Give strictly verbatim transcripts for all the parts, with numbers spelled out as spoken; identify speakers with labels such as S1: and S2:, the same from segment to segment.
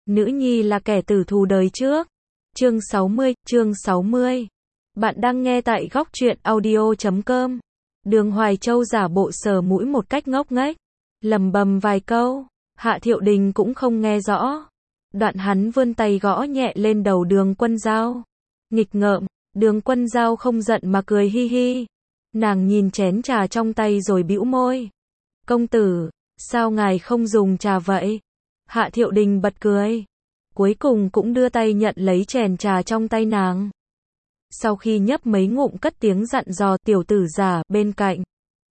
S1: Nữ nhi là kẻ tử thù đời trước. Chương sáu mươi, chương sáu mươi. Bạn đang nghe tại góc truyện audio chấm com. Đường Hoài Châu giả bộ sờ mũi một cách ngốc nghếch, lầm bầm vài câu, Hạ Thiệu Đình cũng không nghe rõ. Đoạn hắn vươn tay gõ nhẹ lên đầu Đường Quân Dao. Nghịch ngợm, Đường Quân Dao không giận mà cười hi hi. Nàng nhìn chén trà trong tay rồi bĩu môi. Công tử, sao ngài không dùng trà vậy? Hạ Thiệu Đình bật cười. Cuối cùng cũng đưa tay nhận lấy chén trà trong tay nàng. Sau khi nhấp mấy ngụm cất tiếng dặn dò tiểu tử già bên cạnh.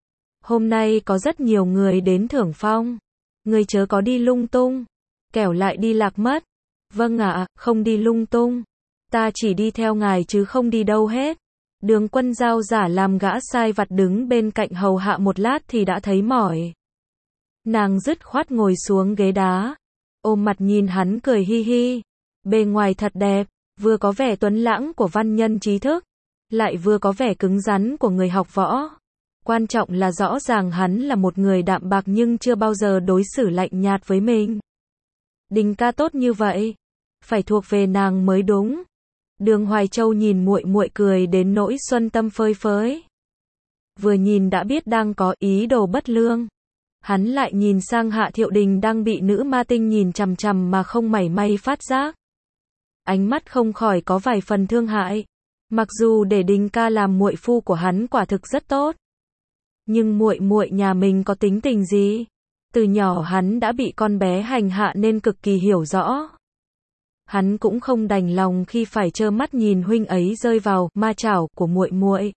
S1: Hôm nay có rất nhiều người đến thưởng phong. Người chớ có đi lung tung. Kẻo lại đi lạc mất. Vâng ạ, không đi lung tung. Ta chỉ đi theo ngài chứ không đi đâu hết. Đường Quân Dao giả làm gã sai vặt đứng bên cạnh hầu hạ một lát thì đã thấy mỏi. Nàng dứt khoát ngồi xuống ghế đá. Ôm mặt nhìn hắn cười hi hi. Bề ngoài thật đẹp, vừa có vẻ tuấn lãng của văn nhân trí thức, lại vừa có vẻ cứng rắn của người học võ. Quan trọng là rõ ràng hắn là một người đạm bạc nhưng chưa bao giờ đối xử lạnh nhạt với mình. Đình ca tốt như vậy, phải thuộc về nàng mới đúng. Đường Hoài Châu nhìn muội muội cười đến nỗi xuân tâm phơi phới. Vừa nhìn đã biết đang có ý đồ bất lương. Hắn lại nhìn sang Hạ Thiệu Đình đang bị nữ ma tinh nhìn chằm chằm mà không mảy may phát giác. Ánh mắt không khỏi có vài phần thương hại. Mặc dù để Đình ca làm muội phu của hắn quả thực rất tốt, nhưng muội muội nhà mình có tính tình gì? Từ nhỏ hắn đã bị con bé hành hạ nên cực kỳ hiểu rõ. Hắn cũng không đành lòng khi phải trơ mắt nhìn huynh ấy rơi vào ma chảo của muội muội.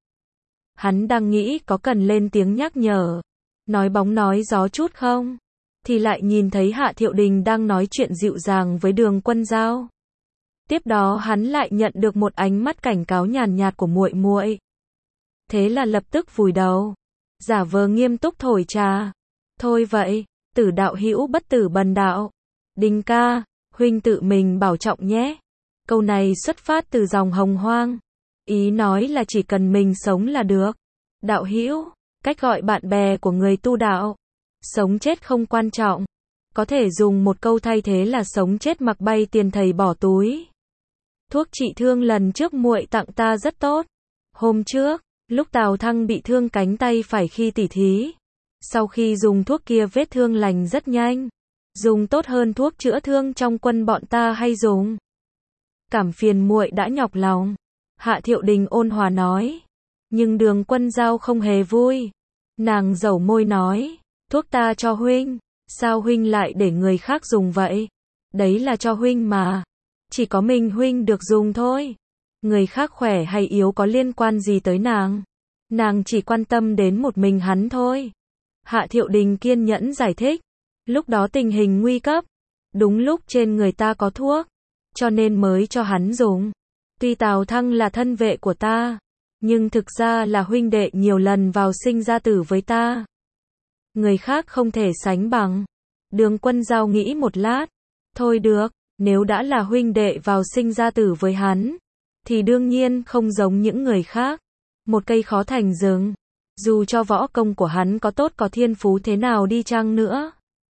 S1: Hắn đang nghĩ có cần lên tiếng nhắc nhở, nói bóng nói gió chút không, thì lại nhìn thấy Hạ Thiệu Đình đang nói chuyện dịu dàng với Đường Quân Dao. Tiếp đó hắn lại nhận được một ánh mắt cảnh cáo nhàn nhạt của muội muội. Thế là lập tức vùi đầu, giả vờ nghiêm túc thổi trà. Thôi vậy, tử đạo hữu bất tử bần đạo. Đình ca, huynh tự mình bảo trọng nhé. Câu này xuất phát từ dòng Hồng Hoang. Ý nói là chỉ cần mình sống là được. Đạo hữu, cách gọi bạn bè của người tu đạo. Sống chết không quan trọng. Có thể dùng một câu thay thế là sống chết mặc bay tiền thầy bỏ túi. Thuốc trị thương lần trước muội tặng ta rất tốt. Hôm trước, lúc Tào Thăng bị thương cánh tay phải khi tỉ thí, sau khi dùng thuốc kia vết thương lành rất nhanh. Dùng tốt hơn thuốc chữa thương trong quân bọn ta hay dùng. Cảm phiền muội đã nhọc lòng. Hạ Thiệu Đình ôn hòa nói. Nhưng Đường Quân Dao không hề vui. Nàng dẩu môi nói, thuốc ta cho huynh, sao huynh lại để người khác dùng vậy? Đấy là cho huynh mà. Chỉ có mình huynh được dùng thôi. Người khác khỏe hay yếu có liên quan gì tới nàng? Nàng chỉ quan tâm đến một mình hắn thôi. Hạ Thiệu Đình kiên nhẫn giải thích. Lúc đó tình hình nguy cấp, đúng lúc trên người ta có thuốc, cho nên mới cho hắn dùng. Tuy Tào Thăng là thân vệ của ta, nhưng thực ra là huynh đệ nhiều lần vào sinh ra tử với ta. Người khác không thể sánh bằng. Đường Quân Dao nghĩ một lát. Thôi được, nếu đã là huynh đệ vào sinh ra tử với hắn, thì đương nhiên không giống những người khác. Một cây khó thành rừng. Dù cho võ công của hắn có tốt có thiên phú thế nào đi chăng nữa,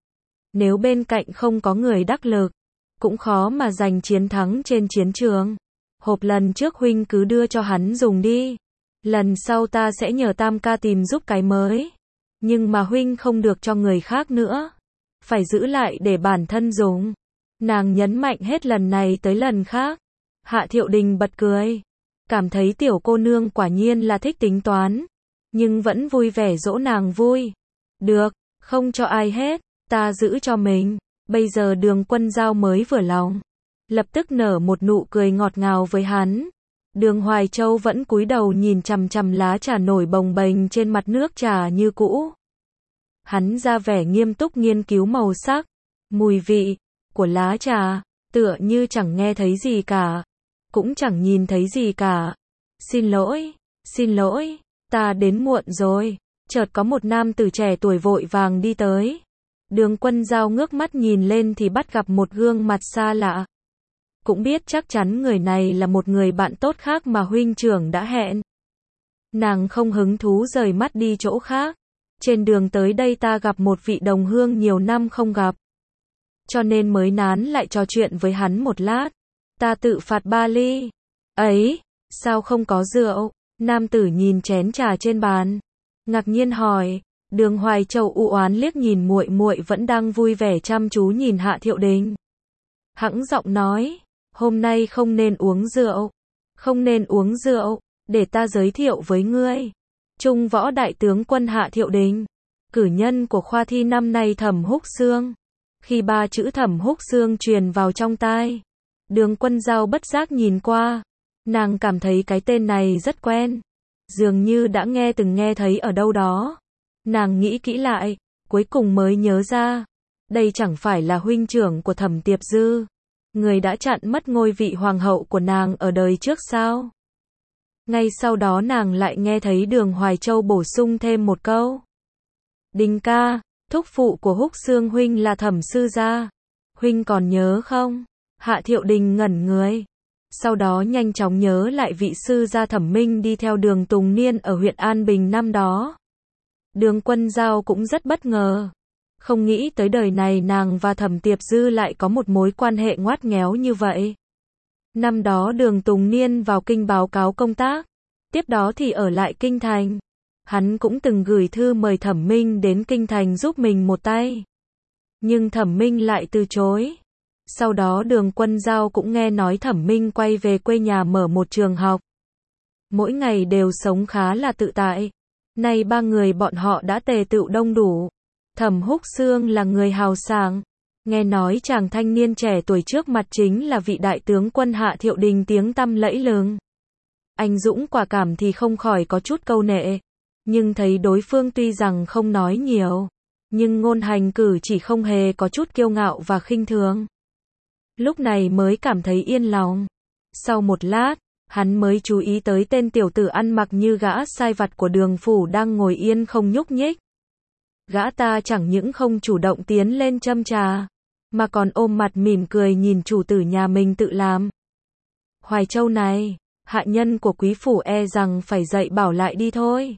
S1: nếu bên cạnh không có người đắc lực, cũng khó mà giành chiến thắng trên chiến trường. Hộp lần trước huynh cứ đưa cho hắn dùng đi. Lần sau ta sẽ nhờ Tam ca tìm giúp cái mới. Nhưng mà huynh không được cho người khác nữa. Phải giữ lại để bản thân dùng. Nàng nhấn mạnh hết lần này tới lần khác. Hạ Thiệu Đình bật cười. Cảm thấy tiểu cô nương quả nhiên là thích tính toán. Nhưng vẫn vui vẻ dỗ nàng vui. Được, không cho ai hết. Ta giữ cho mình. Bây giờ Đường Quân Dao mới vừa lòng, lập tức nở một nụ cười ngọt ngào với hắn. Đường Hoài Châu vẫn cúi đầu nhìn chằm chằm lá trà nổi bồng bềnh trên mặt nước trà như cũ. Hắn ra vẻ nghiêm túc nghiên cứu màu sắc, mùi vị của lá trà, tựa như chẳng nghe thấy gì cả, cũng chẳng nhìn thấy gì cả. Xin lỗi, xin lỗi, ta đến muộn rồi. Chợt có một nam tử trẻ tuổi vội vàng đi tới. Đường Quân Dao ngước mắt nhìn lên thì bắt gặp một gương mặt xa lạ. Cũng biết chắc chắn người này là một người bạn tốt khác mà huynh trưởng đã hẹn. Nàng không hứng thú rời mắt đi chỗ khác. Trên đường tới đây ta gặp một vị đồng hương nhiều năm không gặp. cho nên mới nán lại trò chuyện với hắn một lát. Ta tự phạt ba ly. Ấy, sao không có rượu? Nam tử nhìn chén trà trên bàn, ngạc nhiên hỏi. Đường Hoài Châu u oán liếc nhìn muội muội vẫn đang vui vẻ chăm chú nhìn Hạ Thiệu Đình. Hãng giọng nói, hôm nay không nên uống rượu, không nên uống rượu, để ta giới thiệu với ngươi. Trung võ đại tướng quân Hạ Thiệu Đình, cử nhân của khoa thi năm nay Thẩm Húc Xương. Khi ba chữ Thẩm Húc Xương truyền vào trong tai, Đường Quân Dao bất giác nhìn qua, nàng cảm thấy cái tên này rất quen, dường như đã nghe từng nghe thấy ở đâu đó. Nàng nghĩ kỹ lại, cuối cùng mới nhớ ra, đây chẳng phải là huynh trưởng của Thẩm Tiệp Dư, người đã chặn mất ngôi vị hoàng hậu của nàng ở đời trước sao? Ngay sau đó nàng lại nghe thấy Đường Hoài Châu bổ sung thêm một câu. Đình ca, thúc phụ của Húc Xương huynh là Thẩm sư gia, huynh còn nhớ không? Hạ Thiệu Đình ngẩn người, sau đó nhanh chóng nhớ lại vị sư gia Thẩm Minh đi theo Đường Tùng Niên ở huyện An Bình năm đó. Đường Quân Dao cũng rất bất ngờ, không nghĩ tới đời này nàng và Thẩm Tiệp Dư lại có một mối quan hệ ngoắt nghéo như vậy. Năm đó Đường Tùng Niên vào kinh báo cáo công tác, tiếp đó thì ở lại kinh thành. Hắn cũng từng gửi thư mời Thẩm Minh đến kinh thành giúp mình một tay, nhưng Thẩm Minh lại từ chối. Sau đó Đường Quân Dao cũng nghe nói Thẩm Minh quay về quê nhà mở một trường học, mỗi ngày đều sống khá là tự tại. Nay ba người bọn họ đã tề tựu đông đủ. Thẩm Húc Xương là người hào sảng, nghe nói chàng thanh niên trẻ tuổi trước mặt chính là vị đại tướng quân Hạ Thiệu Đình tiếng tăm lẫy lừng. Anh dũng quả cảm thì không khỏi có chút câu nệ, nhưng thấy đối phương tuy rằng không nói nhiều, nhưng ngôn hành cử chỉ không hề có chút kiêu ngạo và khinh thường. Lúc này mới cảm thấy yên lòng. Sau một lát, hắn mới chú ý tới tên tiểu tử ăn mặc như gã sai vặt của Đường phủ đang ngồi yên không nhúc nhích. Gã ta chẳng những không chủ động tiến lên châm trà, mà còn ôm mặt mỉm cười nhìn chủ tử nhà mình tự làm. Hoài Châu này, hạ nhân của quý phủ e rằng phải dạy bảo lại đi thôi.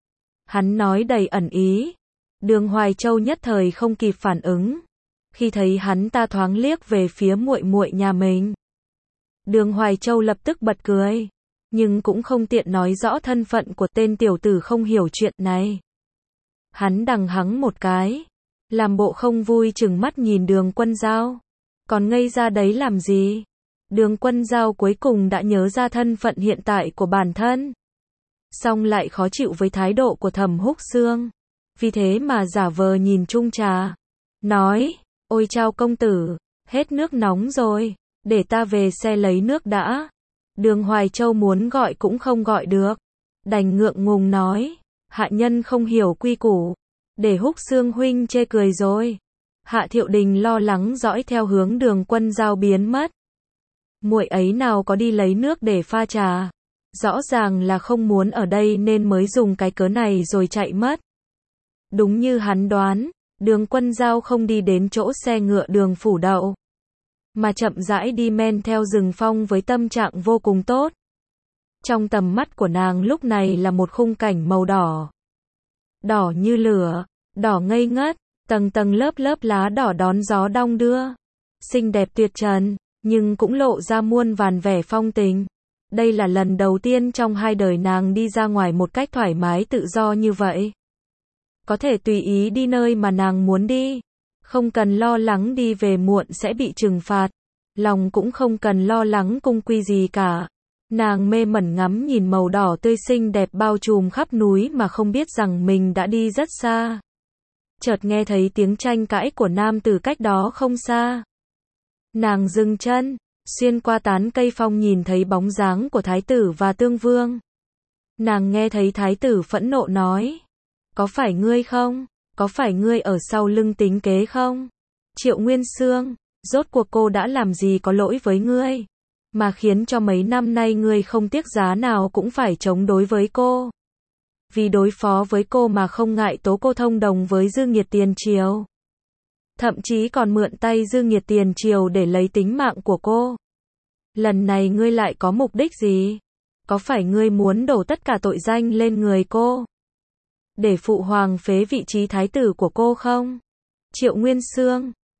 S1: Hắn nói đầy ẩn ý. Đường Hoài Châu nhất thời không kịp phản ứng, khi thấy hắn ta thoáng liếc về phía muội muội nhà mình. Đường Hoài Châu lập tức bật cười, nhưng cũng không tiện nói rõ thân phận của tên tiểu tử không hiểu chuyện này. Hắn đằng hắng một cái, làm bộ không vui chừng mắt nhìn Đường Quân Dao. Còn ngây ra đấy làm gì? Đường Quân Dao cuối cùng đã nhớ ra thân phận hiện tại của bản thân, song lại khó chịu với thái độ của Thẩm Húc Xương, vì thế mà giả vờ nhìn chung trà, nói, ôi chao công tử, hết nước nóng rồi, để ta về xe lấy nước đã. Đường Hoài Châu muốn gọi cũng không gọi được, đành ngượng ngùng nói, hạ nhân không hiểu quy củ, để Húc Xương huynh chê cười rồi. Hạ Thiệu Đình lo lắng dõi theo hướng Đường Quân Dao biến mất. Muội ấy nào có đi lấy nước để pha trà, rõ ràng là không muốn ở đây nên mới dùng cái cớ này rồi chạy mất. Đúng như hắn đoán, Đường Quân Dao không đi đến chỗ xe ngựa Đường phủ đậu, mà chậm rãi đi men theo rừng phong với tâm trạng vô cùng tốt. Trong tầm mắt của nàng lúc này là một khung cảnh màu đỏ. Đỏ như lửa, đỏ ngây ngất, tầng tầng lớp lớp lá đỏ đón gió đong đưa. Xinh đẹp tuyệt trần, nhưng cũng lộ ra muôn vàn vẻ phong tình. Đây là lần đầu tiên trong hai đời nàng đi ra ngoài một cách thoải mái tự do như vậy. Có thể tùy ý đi nơi mà nàng muốn đi. Không cần lo lắng đi về muộn sẽ bị trừng phạt. Lòng cũng không cần lo lắng cung quy gì cả. Nàng mê mẩn ngắm nhìn màu đỏ tươi xinh đẹp bao trùm khắp núi mà không biết rằng mình đã đi rất xa. Chợt nghe thấy tiếng tranh cãi của nam tử cách đó không xa. Nàng dừng chân, xuyên qua tán cây phong nhìn thấy bóng dáng của thái tử và tương vương. Nàng nghe thấy thái tử phẫn nộ nói, có phải ngươi không? Có phải ngươi ở sau lưng tính kế không? Triệu Nguyên Xương, rốt cuộc cô đã làm gì có lỗi với ngươi, mà khiến cho mấy năm nay ngươi không tiếc giá nào cũng phải chống đối với cô. Vì đối phó với cô mà không ngại tố cô thông đồng với Dương Nghiệt Tiền Triều. Thậm chí còn mượn tay Dương Nghiệt Tiền Triều để lấy tính mạng của cô. Lần này ngươi lại có mục đích gì? Có phải ngươi muốn đổ tất cả tội danh lên người cô, để phụ hoàng phế vị trí thái tử của cô không? Triệu Nguyên Xương,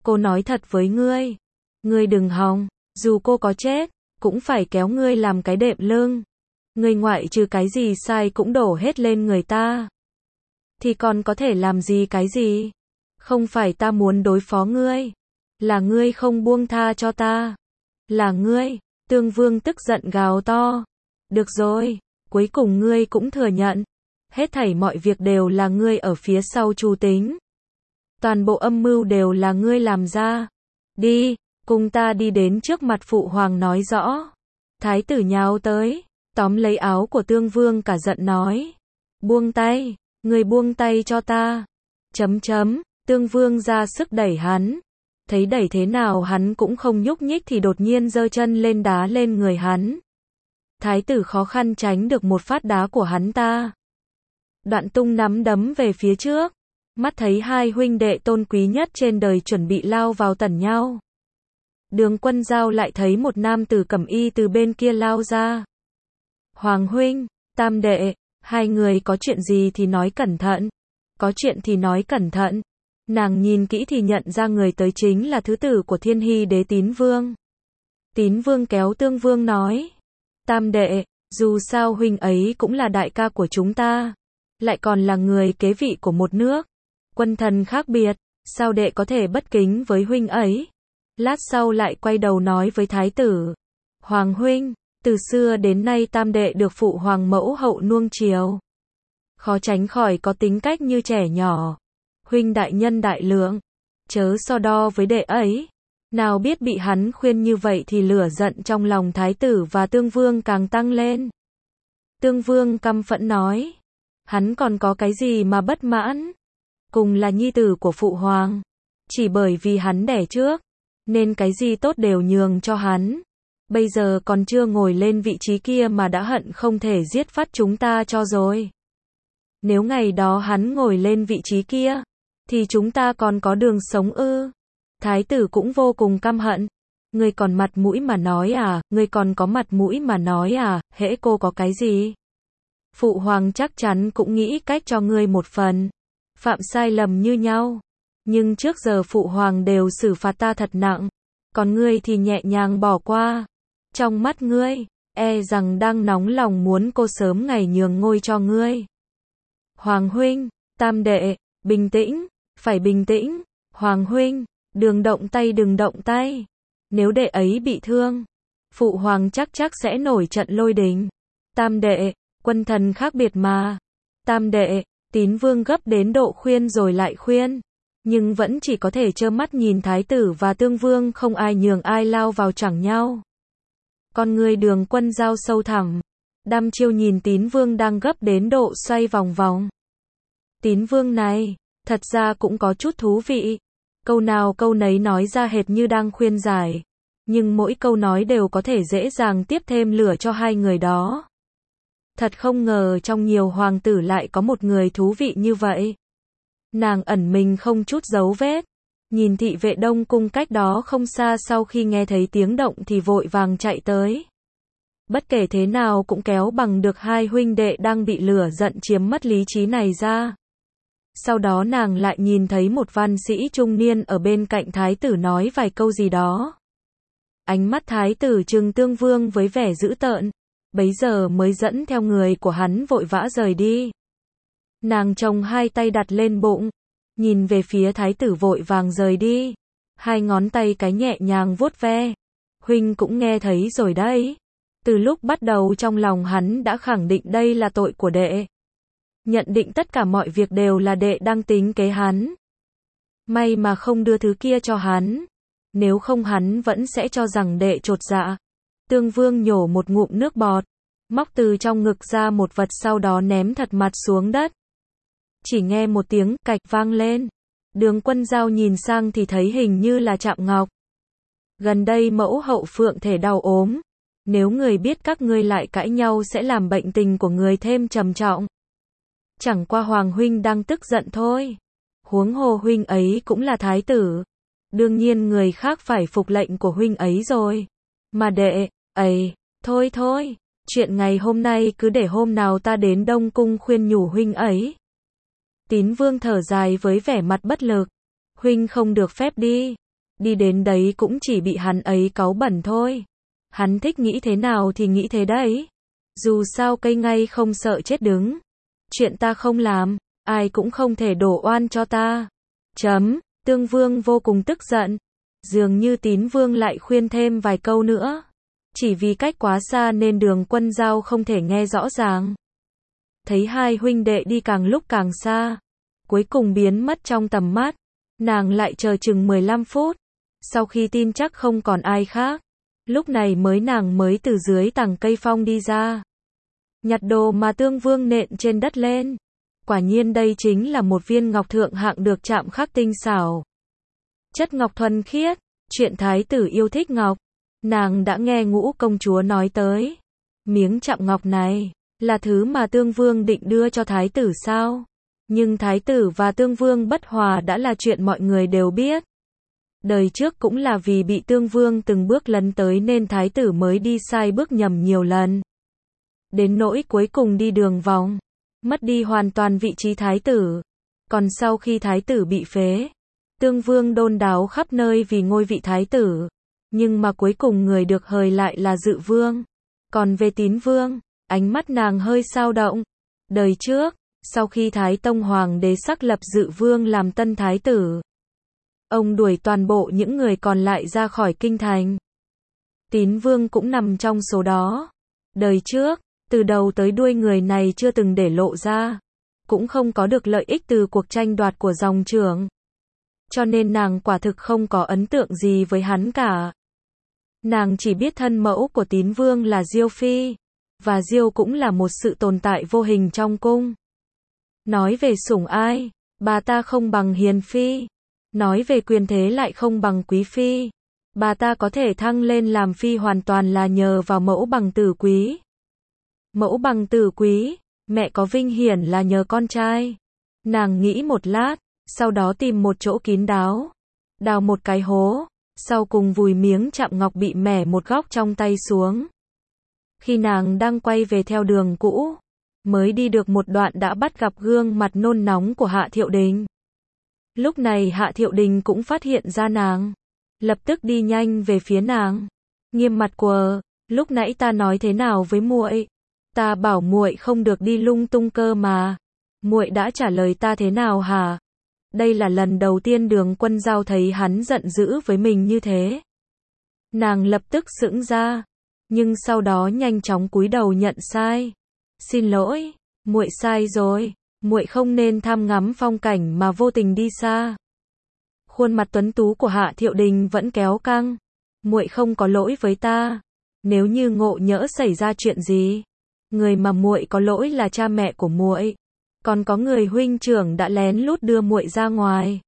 S1: cô nói thật với ngươi. Ngươi đừng hòng, dù cô có chết, cũng phải kéo ngươi làm cái đệm lưng. Ngươi ngoại trừ cái gì sai cũng đổ hết lên người ta. Thì còn có thể làm gì cái gì? Không phải ta muốn đối phó ngươi. Là ngươi không buông tha cho ta. Là ngươi. Tương Vương tức giận gào to. Được rồi, cuối cùng ngươi cũng thừa nhận. Hết thảy mọi việc đều là ngươi ở phía sau chủ tính. Toàn bộ âm mưu đều là ngươi làm ra. Đi, cùng ta đi đến trước mặt phụ hoàng nói rõ. Thái tử nhào tới, tóm lấy áo của Tương Vương cả giận nói. Buông tay, ngươi buông tay cho ta. Chấm chấm, Tương Vương ra sức đẩy hắn. Thấy đẩy thế nào hắn cũng không nhúc nhích thì đột nhiên giơ chân lên đá lên người hắn. Thái tử khó khăn tránh được một phát đá của hắn ta. Đoạn Tung nắm đấm về phía trước. Mắt thấy hai huynh đệ tôn quý nhất trên đời chuẩn bị lao vào tẩn nhau. Đường Quân Giao lại thấy một nam tử cẩm y từ bên kia lao ra. Hoàng huynh, Tam đệ, hai người có chuyện gì thì nói cẩn thận. Có chuyện thì nói cẩn thận. Nàng nhìn kỹ thì nhận ra người tới chính là thứ tử của Thiên Hy đế Tín Vương. Tín Vương kéo Tương Vương nói. Tam đệ, dù sao huynh ấy cũng là đại ca của chúng ta. Lại còn là người kế vị của một nước. Quân thần khác biệt, sao đệ có thể bất kính với huynh ấy? Lát sau lại quay đầu nói với thái tử. Hoàng huynh, từ xưa đến nay tam đệ được phụ hoàng mẫu hậu nuông chiều. Khó tránh khỏi có tính cách như trẻ nhỏ. Huynh đại nhân đại lượng, chớ so đo với đệ ấy. Nào biết bị hắn khuyên như vậy thì lửa giận trong lòng thái tử và Tương Vương càng tăng lên. Tương Vương căm phẫn nói. Hắn còn có cái gì mà bất mãn? Cùng là nhi tử của phụ hoàng. Chỉ bởi vì hắn đẻ trước, nên cái gì tốt đều nhường cho hắn. Bây giờ còn chưa ngồi lên vị trí kia mà đã hận không thể giết phát chúng ta cho rồi. Nếu ngày đó hắn ngồi lên vị trí kia, thì chúng ta còn có đường sống ư? Thái tử cũng vô cùng căm hận. Ngươi còn mặt mũi mà nói à, ngươi còn có mặt mũi mà nói à, hễ cô có cái gì? Phụ hoàng chắc chắn cũng nghĩ cách cho ngươi một phần. Phạm sai lầm như nhau. Nhưng trước giờ phụ hoàng đều xử phạt ta thật nặng. Còn ngươi thì nhẹ nhàng bỏ qua. Trong mắt ngươi, e rằng đang nóng lòng muốn cô sớm ngày nhường ngôi cho ngươi. Hoàng huynh, Tam đệ, bình tĩnh, phải bình tĩnh. Hoàng huynh, đừng động tay đừng động tay. Nếu đệ ấy bị thương, phụ hoàng chắc chắc sẽ nổi trận lôi đình. Tam đệ, quân thần khác biệt mà. Tam đệ, Tín Vương gấp đến độ khuyên rồi lại khuyên. Nhưng vẫn chỉ có thể trơ mắt nhìn thái tử và Tương Vương không ai nhường ai lao vào chẳng nhau. Con người Đường Quân Giao sâu thẳm. Đăm chiêu nhìn Tín Vương đang gấp đến độ xoay vòng vòng. Tín Vương này, thật ra cũng có chút thú vị. Câu nào câu nấy nói ra hệt như đang khuyên giải. Nhưng mỗi câu nói đều có thể dễ dàng tiếp thêm lửa cho hai người đó. Thật không ngờ trong nhiều hoàng tử lại có một người thú vị như vậy. Nàng ẩn mình không chút dấu vết. Nhìn thị vệ Đông Cung cách đó không xa sau khi nghe thấy tiếng động thì vội vàng chạy tới. Bất kể thế nào cũng kéo bằng được hai huynh đệ đang bị lửa giận chiếm mất lý trí này ra. Sau đó nàng lại nhìn thấy một văn sĩ trung niên ở bên cạnh thái tử nói vài câu gì đó. Ánh mắt thái tử trừng Tương Vương với vẻ dữ tợn. Bấy giờ mới dẫn theo người của hắn vội vã rời đi. Nàng chồng hai tay đặt lên bụng, nhìn về phía thái tử vội vàng rời đi. Hai ngón tay cái nhẹ nhàng vuốt ve. Huynh cũng nghe thấy rồi đấy. Từ lúc bắt đầu trong lòng hắn đã khẳng định đây là tội của đệ. Nhận định tất cả mọi việc đều là đệ đang tính kế hắn. May mà không đưa thứ kia cho hắn. Nếu không hắn vẫn sẽ cho rằng đệ chột dạ. Tương Vương nhổ một ngụm nước bọt. Móc từ trong ngực ra một vật sau đó ném thật mặt xuống đất. Chỉ nghe một tiếng cạch vang lên. Đường Quân Giao nhìn sang thì thấy hình như là Trạm Ngọc. Gần đây mẫu hậu Phượng thể đau ốm. Nếu người biết các ngươi lại cãi nhau sẽ làm bệnh tình của người thêm trầm trọng. Chẳng qua Hoàng huynh đang tức giận thôi. Huống hồ huynh ấy cũng là thái tử. Đương nhiên người khác phải phục lệnh của huynh ấy rồi. Mà đệ, ấy, thôi thôi, chuyện ngày hôm nay cứ để hôm nào ta đến Đông Cung khuyên nhủ huynh ấy. Tín Vương thở dài với vẻ mặt bất lực. Huynh không được phép đi. đi đến đấy cũng chỉ bị hắn ấy cáu bẩn thôi. Hắn thích nghĩ thế nào thì nghĩ thế đấy. Dù sao cây ngay không sợ chết đứng. Chuyện ta không làm, ai cũng không thể đổ oan cho ta. Chấm, Tương Vương vô cùng tức giận. Dường như Tín Vương lại khuyên thêm vài câu nữa. Chỉ vì cách quá xa nên Đường Quân Giao không thể nghe rõ ràng. Thấy hai huynh đệ đi càng lúc càng xa, cuối cùng biến mất trong tầm mắt. Nàng lại chờ chừng mười lăm phút. Sau khi tin chắc không còn ai khác, lúc này mới nàng mới từ dưới tầng cây phong đi ra. Nhặt đồ mà Tương Vương nện trên đất lên. Quả nhiên đây chính là một viên ngọc thượng hạng được chạm khắc tinh xảo. Chất ngọc thuần khiết, chuyện thái tử yêu thích ngọc. Nàng đã nghe Ngũ công chúa nói tới. Miếng chạm ngọc này là thứ mà Tương Vương định đưa cho thái tử sao? Nhưng thái tử và Tương Vương bất hòa đã là chuyện mọi người đều biết. Đời trước cũng là vì bị Tương Vương từng bước lấn tới nên thái tử mới đi sai bước nhầm nhiều lần. Đến nỗi cuối cùng đi đường vòng, mất đi hoàn toàn vị trí thái tử. Còn sau khi thái tử bị phế, Tương Vương đôn đáo khắp nơi vì ngôi vị thái tử. Nhưng mà cuối cùng người được hời lại là Dự Vương. Còn về Tín Vương, ánh mắt nàng hơi dao động. Đời trước, sau khi Thái Tông Hoàng đế xác lập Dự Vương làm tân thái tử, ông đuổi toàn bộ những người còn lại ra khỏi kinh thành. Tín Vương cũng nằm trong số đó. Đời trước, từ đầu tới đuôi người này chưa từng để lộ ra, cũng không có được lợi ích từ cuộc tranh đoạt của dòng trưởng. Cho nên nàng quả thực không có ấn tượng gì với hắn cả. Nàng chỉ biết thân mẫu của Tín Vương là Diêu Phi, và Diêu cũng là một sự tồn tại vô hình trong cung. Nói về sủng ai, bà ta không bằng Hiền Phi. Nói về quyền thế lại không bằng Quý Phi. Bà ta có thể thăng lên làm Phi hoàn toàn là nhờ vào mẫu bằng tử quý. Mẫu bằng tử quý, mẹ có vinh hiển là nhờ con trai. Nàng nghĩ một lát, sau đó tìm một chỗ kín đáo, đào một cái hố, sau cùng vùi miếng chạm ngọc bị mẻ một góc trong tay xuống. Khi nàng đang quay về theo đường cũ, mới đi được một đoạn đã bắt gặp gương mặt nôn nóng của Hạ Thiệu Đình. Lúc này Hạ Thiệu Đình cũng phát hiện ra nàng, lập tức đi nhanh về phía nàng, nghiêm mặt quờ, lúc nãy ta nói thế nào với muội? Ta bảo muội không được đi lung tung cơ mà. Muội đã trả lời ta thế nào hả? Đây là lần đầu tiên Đường Quân Giao thấy hắn giận dữ với mình như thế. Nàng lập tức sững ra, nhưng sau đó nhanh chóng cúi đầu nhận sai. Xin lỗi, muội sai rồi, muội không nên tham ngắm phong cảnh mà vô tình đi xa. Khuôn mặt tuấn tú của Hạ Thiệu Đình vẫn kéo căng. Muội không có lỗi với ta. Nếu như ngộ nhỡ xảy ra chuyện gì, người mà muội có lỗi là cha mẹ của muội. Còn có người huynh trưởng đã lén lút đưa muội ra ngoài.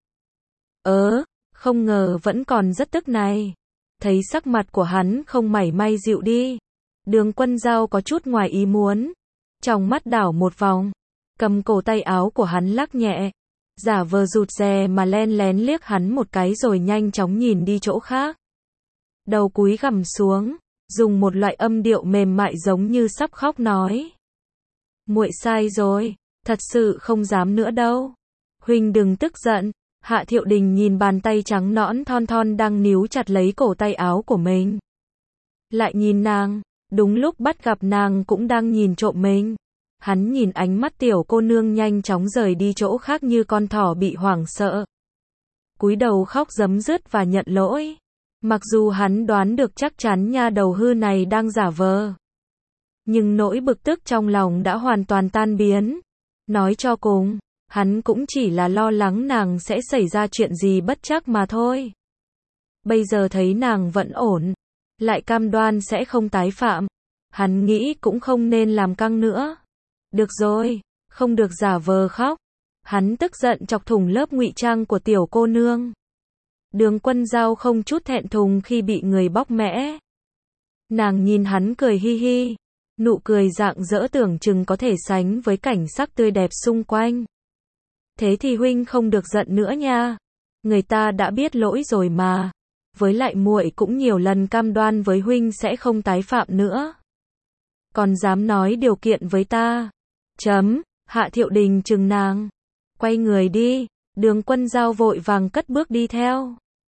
S1: Ớ, không ngờ vẫn còn rất tức này. Thấy sắc mặt của hắn không mảy may dịu đi, Đường Quân Giao có chút ngoài ý muốn. Trong mắt đảo một vòng, cầm cổ tay áo của hắn lắc nhẹ, giả vờ rụt rè mà len lén liếc hắn một cái rồi nhanh chóng nhìn đi chỗ khác. Đầu cúi gằm xuống, dùng một loại âm điệu mềm mại giống như sắp khóc nói. Muội sai rồi, thật sự không dám nữa đâu. Huynh đừng tức giận. Hạ Thiệu Đình nhìn bàn tay trắng nõn thon thon đang níu chặt lấy cổ tay áo của mình. Lại nhìn nàng, đúng lúc bắt gặp nàng cũng đang nhìn trộm mình. Hắn nhìn ánh mắt tiểu cô nương nhanh chóng rời đi chỗ khác như con thỏ bị hoảng sợ. Cúi đầu khóc rấm rứt và nhận lỗi. Mặc dù hắn đoán được chắc chắn nha đầu hư này đang giả vờ, nhưng nỗi bực tức trong lòng đã hoàn toàn tan biến. Nói cho cùng, hắn cũng chỉ là lo lắng nàng sẽ xảy ra chuyện gì bất trắc mà thôi. Bây giờ thấy nàng vẫn ổn, lại cam đoan sẽ không tái phạm, hắn nghĩ cũng không nên làm căng nữa. Được rồi, không được giả vờ khóc. Hắn tức giận chọc thủng lớp ngụy trang của tiểu cô nương. Đường Quân Giao không chút thẹn thùng khi bị người bóc mẽ. Nàng nhìn hắn cười hi hi, nụ cười rạng rỡ tưởng chừng có thể sánh với cảnh sắc tươi đẹp xung quanh. Thế thì huynh không được giận nữa nha. Người ta đã biết lỗi rồi mà. Với lại muội cũng nhiều lần cam đoan với huynh sẽ không tái phạm nữa. Còn dám nói điều kiện với ta. Chấm, Hạ Thiệu Đình chừng nàng. Quay người đi, Đường Quân Giao vội vàng cất bước đi theo.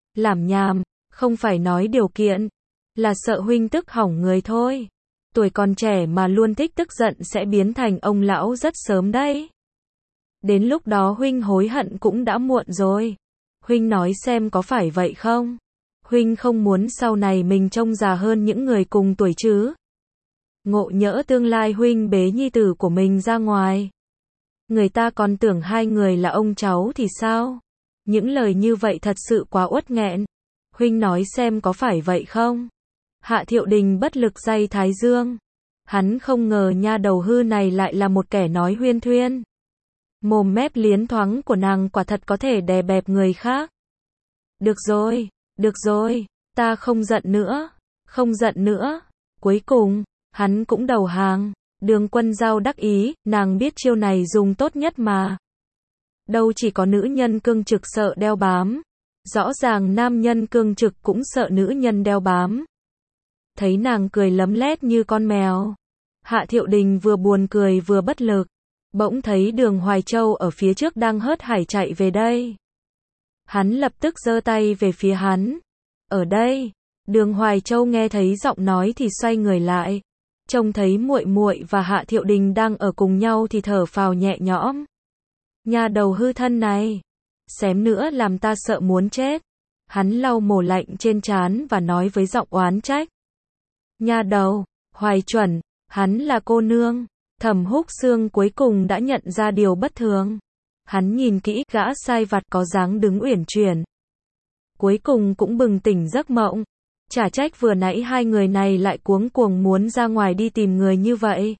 S1: Làm nhảm, không phải nói điều kiện, là sợ huynh tức hỏng người thôi. Tuổi còn trẻ mà luôn thích tức giận sẽ biến thành ông lão rất sớm đấy. Đến lúc đó huynh hối hận cũng đã muộn rồi. Huynh nói xem có phải vậy không? Huynh không muốn sau này mình trông già hơn những người cùng tuổi chứ? Ngộ nhỡ tương lai huynh bế nhi tử của mình ra ngoài. Người ta còn tưởng hai người là ông cháu thì sao? Những lời như vậy thật sự quá uất nghẹn. Huynh nói xem có phải vậy không? Hạ Thiệu Đình bất lực day thái dương. Hắn không ngờ nha đầu hư này lại là một kẻ nói huyên thuyên. Mồm mép liến thoáng của nàng quả thật có thể đè bẹp người khác. Được rồi, được rồi, ta không giận nữa, không giận nữa. Cuối cùng, hắn cũng đầu hàng. Đường Quân Dao đắc ý, nàng biết chiêu này dùng tốt nhất mà. Đâu chỉ có nữ nhân cương trực sợ đeo bám. Rõ ràng nam nhân cương trực cũng sợ nữ nhân đeo bám. Thấy nàng cười lấm lét như con mèo. Hạ Thiệu Đình vừa buồn cười vừa bất lực. Bỗng thấy Đường Hoài Châu ở phía trước đang hớt hải chạy về đây. Hắn lập tức giơ tay về phía hắn. Ở đây. Đường Hoài Châu nghe thấy giọng nói thì xoay người lại. Trông thấy muội muội và Hạ Thiệu Đình đang ở cùng nhau thì thở phào nhẹ nhõm. Nhà đầu hư thân này. Xém nữa làm ta sợ muốn chết. Hắn lau mồ lạnh trên trán và nói với giọng oán trách. Nhà đầu, Hoài chuẩn, hắn là cô nương. Thẩm Húc Xương cuối cùng đã nhận ra điều bất thường. Hắn nhìn kỹ gã sai vặt có dáng đứng uyển chuyển. Cuối cùng cũng bừng tỉnh giấc mộng. Chả trách vừa nãy hai người này lại cuống cuồng muốn ra ngoài đi tìm người như vậy.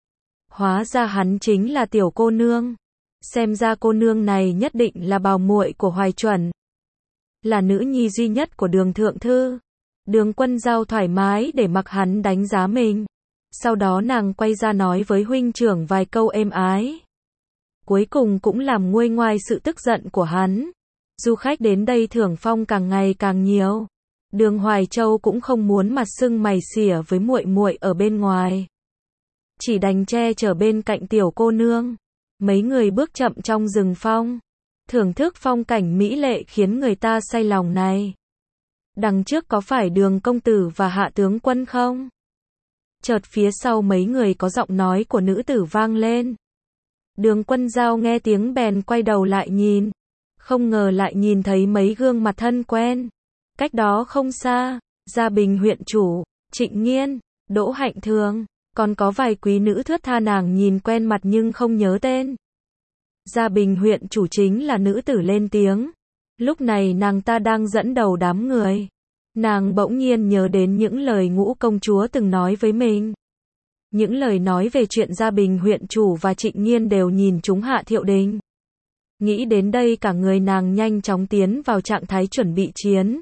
S1: Hóa ra hắn chính là tiểu cô nương. Xem ra cô nương này nhất định là bào muội của Hoài chuẩn. Là nữ nhi duy nhất của Đường thượng thư. Đường Quân Dao thoải mái để mặc hắn đánh giá mình. Sau đó nàng quay ra nói với huynh trưởng vài câu êm ái. Cuối cùng cũng làm nguôi ngoai sự tức giận của hắn. Du khách đến đây thưởng phong càng ngày càng nhiều. Đường Hoài Châu cũng không muốn mặt sưng mày xỉa với muội muội ở bên ngoài. Chỉ đành che chở bên cạnh tiểu cô nương. Mấy người bước chậm trong rừng phong. Thưởng thức phong cảnh mỹ lệ khiến người ta say lòng này. Đằng trước có phải Đường công tử và Hạ tướng quân không? Chợt phía sau mấy người có giọng nói của nữ tử vang lên. Đường Quân Dao nghe tiếng bèn quay đầu lại nhìn. Không ngờ lại nhìn thấy mấy gương mặt thân quen. Cách đó không xa, Gia Bình huyện chủ, Trịnh Nghiên, Đỗ Hạnh Thường, còn có vài quý nữ thướt tha nàng nhìn quen mặt nhưng không nhớ tên. Gia Bình huyện chủ chính là nữ tử lên tiếng. Lúc này nàng ta đang dẫn đầu đám người. Nàng bỗng nhiên nhớ đến những lời Ngũ công chúa từng nói với mình. Những lời nói về chuyện Gia Bình huyện chủ và Trịnh Nghiên đều nhìn trúng Hạ Thiệu Đình. Nghĩ đến đây cả người nàng nhanh chóng tiến vào trạng thái chuẩn bị chiến.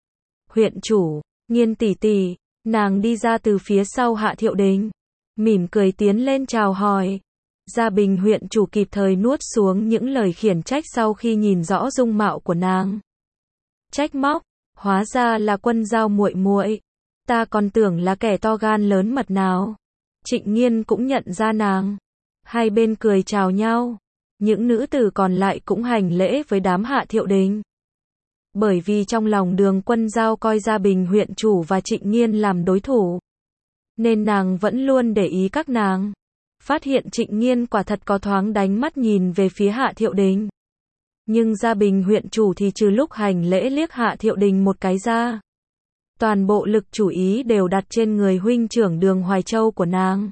S1: Huyện chủ, Nghiên tỷ tỷ, nàng đi ra từ phía sau Hạ Thiệu Đình. Mỉm cười tiến lên chào hỏi. Gia Bình huyện chủ kịp thời nuốt xuống những lời khiển trách sau khi nhìn rõ dung mạo của nàng. Trách móc, hóa ra là Quân Dao muội muội. Ta còn tưởng là kẻ to gan lớn mật nào. Trịnh Nghiên cũng nhận ra nàng. Hai bên cười chào nhau. Những nữ tử còn lại cũng hành lễ với đám Hạ Thiệu Đình. Bởi vì trong lòng Đường Quân Dao coi Gia Bình huyện chủ và Trịnh Nghiên làm đối thủ. Nên nàng vẫn luôn để ý các nàng. Phát hiện Trịnh Nghiên quả thật có thoáng đánh mắt nhìn về phía Hạ Thiệu Đình. Nhưng Gia Bình huyện chủ thì trừ lúc hành lễ liếc Hạ Thiệu Đình một cái ra. Toàn bộ lực chú ý đều đặt trên người huynh trưởng Đường Hoài Châu của nàng.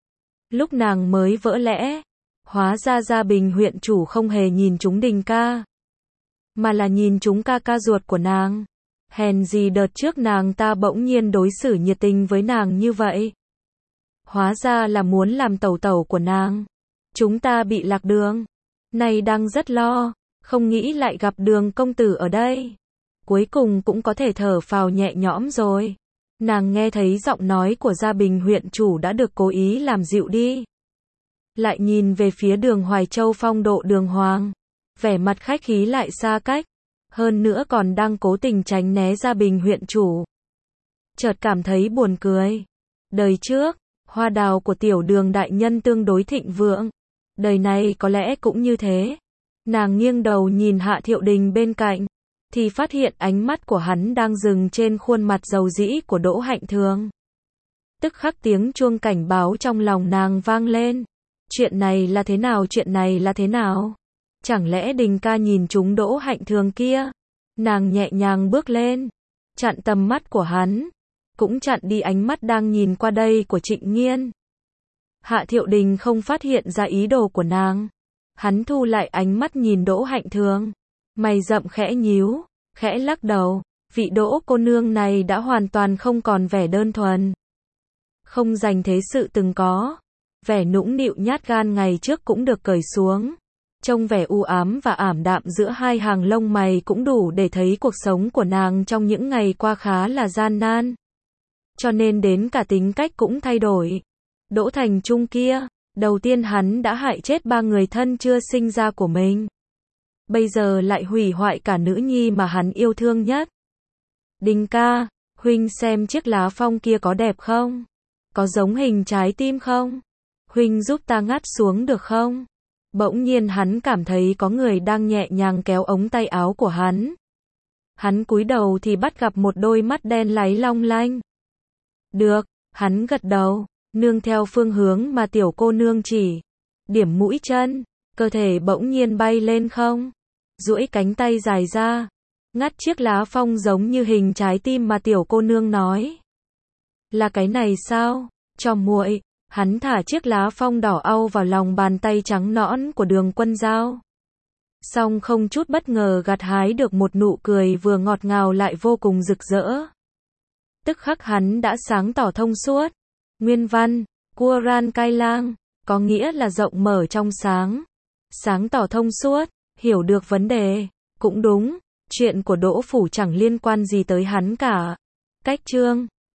S1: Lúc nàng mới vỡ lẽ, hóa ra Gia Bình huyện chủ không hề nhìn chúng Đình ca, mà là nhìn chúng ca ca ruột của nàng. Hèn gì đợt trước nàng ta bỗng nhiên đối xử nhiệt tình với nàng như vậy. Hóa ra là muốn làm tẩu tẩu của nàng. Chúng ta bị lạc đường. Này đang rất lo, không nghĩ lại gặp Đường công tử ở đây. Cuối cùng cũng có thể thở phào nhẹ nhõm rồi. Nàng nghe thấy giọng nói của Gia Bình huyện chủ đã được cố ý làm dịu đi. Lại nhìn về phía Đường Hoài Châu phong độ đường hoàng. Vẻ mặt khách khí lại xa cách. Hơn nữa còn đang cố tình tránh né Gia Bình huyện chủ. Chợt cảm thấy buồn cười. Đời trước, hoa đào của tiểu Đường đại nhân tương đối thịnh vượng. Đời này có lẽ cũng như thế. Nàng nghiêng đầu nhìn Hạ Thiệu Đình bên cạnh. thì phát hiện ánh mắt của hắn đang dừng trên khuôn mặt dầu dĩ của Đỗ Hạnh Thường. Tức khắc tiếng chuông cảnh báo trong lòng nàng vang lên. Chuyện này là thế nào, chuyện này là thế nào? Chẳng lẽ Đình ca nhìn trúng Đỗ Hạnh Thường kia? Nàng nhẹ nhàng bước lên, chặn tầm mắt của hắn, cũng chặn đi ánh mắt đang nhìn qua đây của Trịnh Nghiên. Hạ Thiệu Đình không phát hiện ra ý đồ của nàng. Hắn thu lại ánh mắt nhìn Đỗ Hạnh Thường, mày rậm khẽ nhíu, khẽ lắc đầu, vị Đỗ cô nương này đã hoàn toàn không còn vẻ đơn thuần, không dành thế sự từng có. Vẻ nũng nịu nhát gan ngày trước cũng được cởi xuống. Trông vẻ u ám và ảm đạm giữa hai hàng lông mày cũng đủ để thấy cuộc sống của nàng trong những ngày qua khá là gian nan. Cho nên đến cả tính cách cũng thay đổi. Đỗ Thành Trung kia, đầu tiên hắn đã hại chết ba người thân chưa sinh ra của mình. Bây giờ lại hủy hoại cả nữ nhi mà hắn yêu thương nhất. Đình ca, huynh xem chiếc lá phong kia có đẹp không? Có giống hình trái tim không? Huynh giúp ta ngắt xuống được không? Bỗng nhiên hắn cảm thấy có người đang nhẹ nhàng kéo ống tay áo của hắn. Hắn cúi đầu thì bắt gặp một đôi mắt đen láy long lanh. Được, hắn gật đầu, nương theo phương hướng mà tiểu cô nương chỉ. Điểm mũi chân, cơ thể bỗng nhiên bay lên không. Duỗi cánh tay dài ra, ngắt chiếc lá phong giống như hình trái tim mà tiểu cô nương nói. Là cái này sao? Cho muội. Hắn thả chiếc lá phong đỏ au vào lòng bàn tay trắng nõn của Đường Quân Giao. Song không chút bất ngờ gặt hái được một nụ cười vừa ngọt ngào lại vô cùng rực rỡ. Tức khắc hắn đã sáng tỏ thông suốt. Nguyên văn, Quran Cai Lang, có nghĩa là rộng mở trong sáng. Sáng tỏ thông suốt, hiểu được vấn đề. Cũng đúng, chuyện của Đỗ Phủ chẳng liên quan gì tới hắn cả. Cách chương